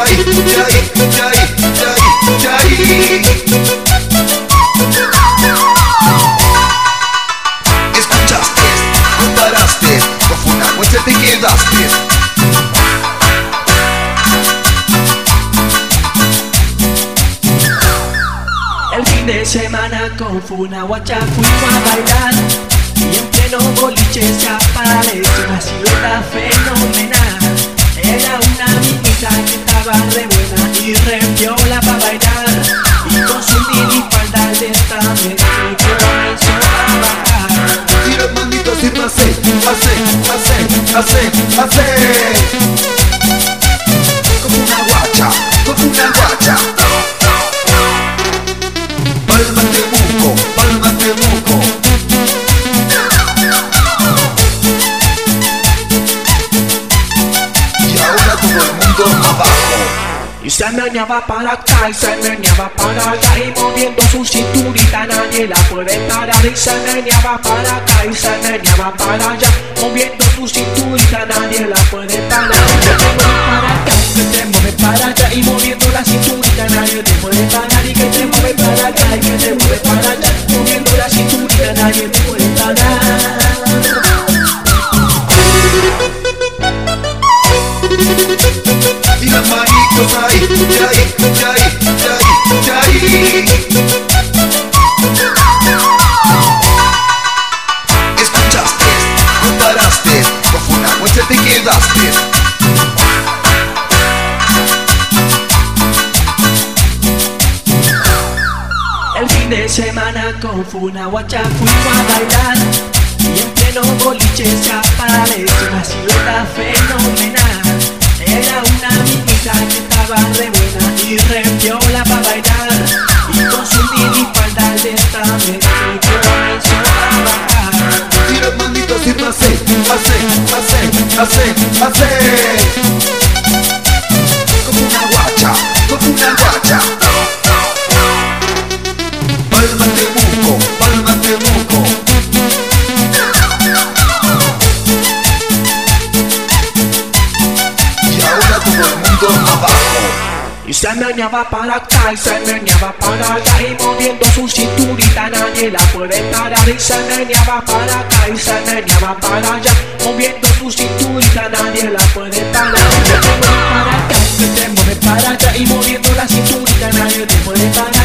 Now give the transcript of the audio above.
Escuchaste, comparaste, con Funagüete te quedaste. El fin de semana con Funaguacha fuimos a bailar y en pleno boliche se apareció una silueta fenomenal. Era una minita que estaba re buena y re piola pa' bailar, y con su minifalda de también comenzó a bajar. Y los manitos y hace. Con Funaguacha, con Funaguacha. Palmas de buco, palmas de buco. Y ahora todo el mundo abajo. Y se meneaba para acá y se meneaba para allá, y moviendo su cinturita nadie la puede parar. Y se meneaba para acá y se meneaba para allá, moviendo su cinturita nadie la puede parar. Que te mueve para acá, que te mueve para allá, y moviendo la cinturita nadie te puede parar. Y que te mueve para acá y que te mueve para allá, moviendo la cinturita nadie te puede parar. Y las manitos ahí. Escuchaste, comparaste, con Funagüete te quedaste. El fin de semana con Funaguacha fuimos a bailar y en pleno boliche se apareció una silueta fenomenal. Era una minita que estaba re buena y re piola pa' bailar, y con su minifalda de también comenzó a bajar. Y los manitos y hace. Con Funaguacha, con Funaguacha. Palmas de buco, palmas de buco. Y ahora todo el mundo abajo. Y se meneaba para acá y se meneaba para allá, y moviendo su cinturita nadie la puede parar. Y se meneaba para acá y se meneaba para allá, moviendo su cinturita nadie la puede parar. Que te mueve para acá, que te mueve para allá, y moviendo la cinturita nadie te puede parar.